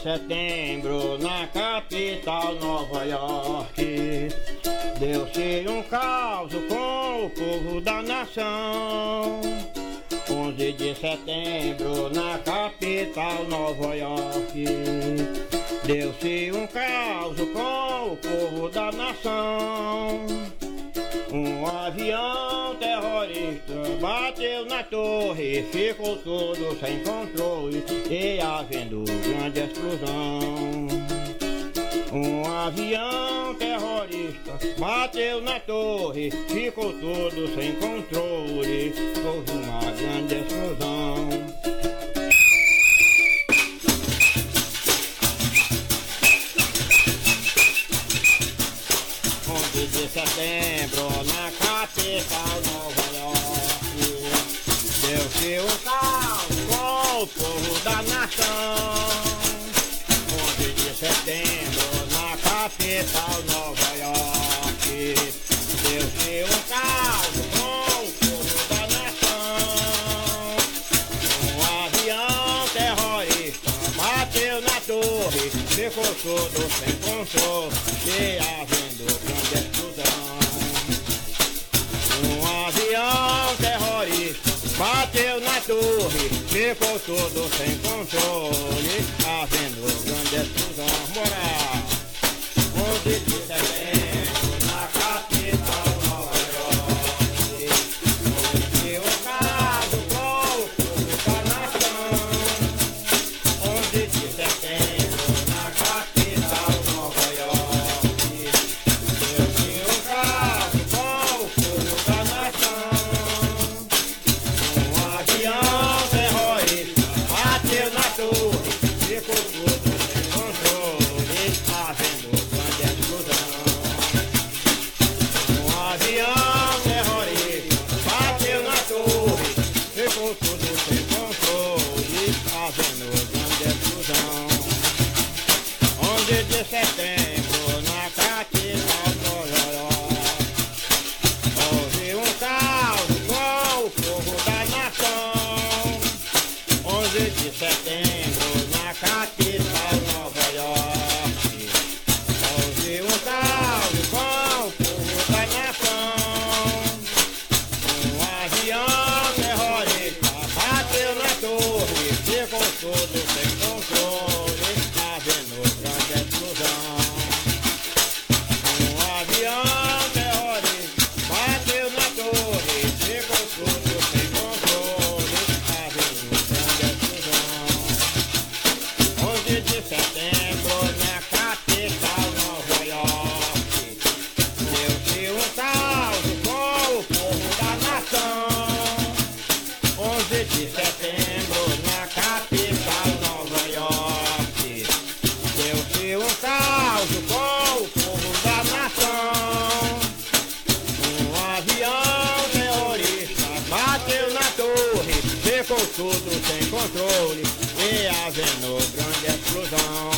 setembro, na capital Nova York, deu-se um caos com o povo da nação. 11 de setembro, na capital Nova York, deu-se um caos com o povo da nação. Um avião terrorista bateu na torre, ficou tudo sem controle e havendo grande explosão. Um avião terrorista bateu na torre, ficou tudo sem controle, houve uma grande explosão. 11 de setembro, na capital Nova York, deu-se um caos com o povo da nação. 11 de setembro, na capital Nova York, deu-se um caos com o povo da nação. Um avião terrorista bateu na torre, ficou tudo sem controle e havendo grande explosão. Um avião terrorista bateu na torre, ficou tudo sem controle, havendo grande explosão. Moral, 11 de setembro, na capital Nova York, deu um caso com o povo da nação. 11 de setembro, na capital Nova York, deu-se um caso com o povo da nação. Um avião terrorista bateu na torre, ficou tudo sem controle, havendo grande explosão. Um avião terrorista bateu na torre, ficou tudo sem controle, havendo grande explosão. 11 de setembro, na capital Nova York, houve um caos com o povo da nação. 11 de setembro, na capital Nova York, houve um caos com o povo da nação. Um avião terrorista bateu na torre, ficou tudo sem controle, havendo grande explosão. Um avião terrorista bateu na torre, ficou tudo sem controle, havendo grande explosão. 11 de setembro, na capital Nova York, deu-se um caos com o povo da nação. 11 de setembro, na capital Nova York, deu-se um caos com o povo da nação. Um avião terrorista bateu na torre, ficou tudo sem controle e havendo grande explosão.